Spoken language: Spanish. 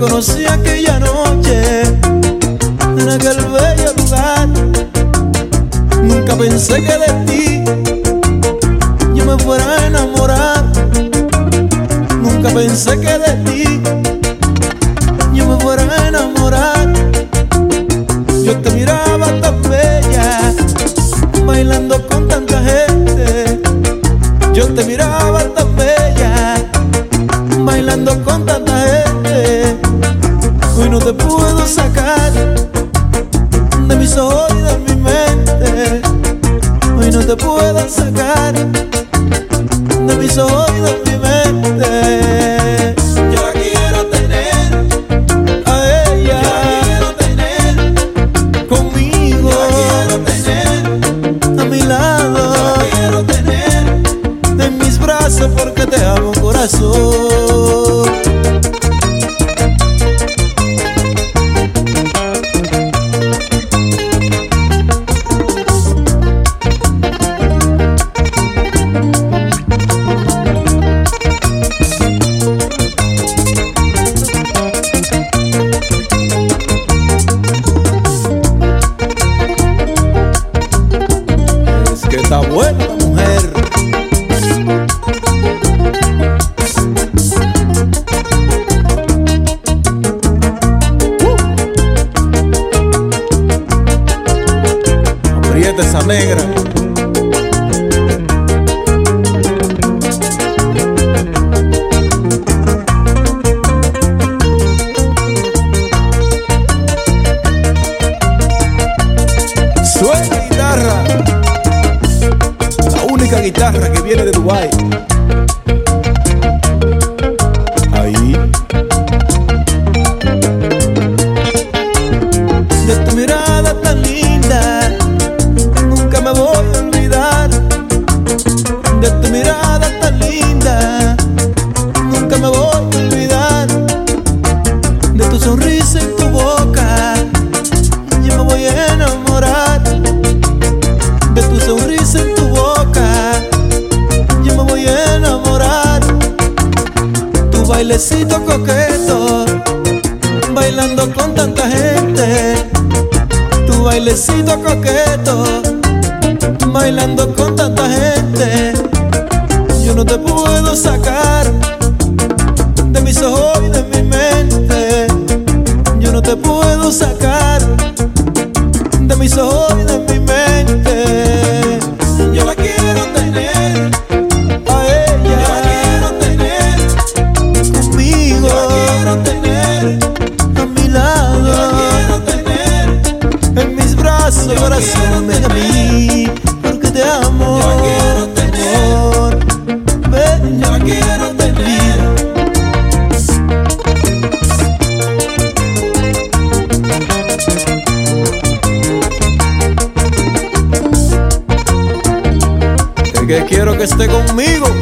conocí aquella noche en aquel bello lugar. Nunca pensé que de ti yo me fuera a enamorar. Nunca pensé que de ti yo me fuera a enamorar. Yo te miraba tan bella, bailando con tanta gente. Yo te miraba tan bella, bailando con tanta gente. Hoy no te puedo sacar de mis ojos y de mi mente. Hoy no te puedo sacar de mis ojos y de mi mente. Yo la quiero tener a ella, yo la quiero tener conmigo, yo la quiero tener a mi lado, yo la quiero tener en mis brazos porque te amo, corazón. Está buena la mujer. Aprieta esa negra. Suena guitarra. Guitarra que viene de Dubái. Ahí. De tu mirada tan linda nunca me voy a olvidar. De tu mirada tan linda nunca me voy a olvidar. De tu sonrisa en tu boca yo me voy a enamorar. De tu sonrisa en tu boca yo me voy a enamorar. Tu bailecito coqueto, bailando con tanta gente. Tu bailecito coqueto, bailando con tanta gente. Yo no te puedo sacar de mis ojos y de mi mente. Yo no te puedo sacar de mis ojos y de mi mente. Yo la quiero tener a ella, yo la quiero tener conmigo, yo la quiero tener a mi lado, yo la quiero tener en mis brazos, corazón, ven a mí, porque te amo, yo la quiero tener, ven, yo la quiero tener. Que quiero que esté conmigo.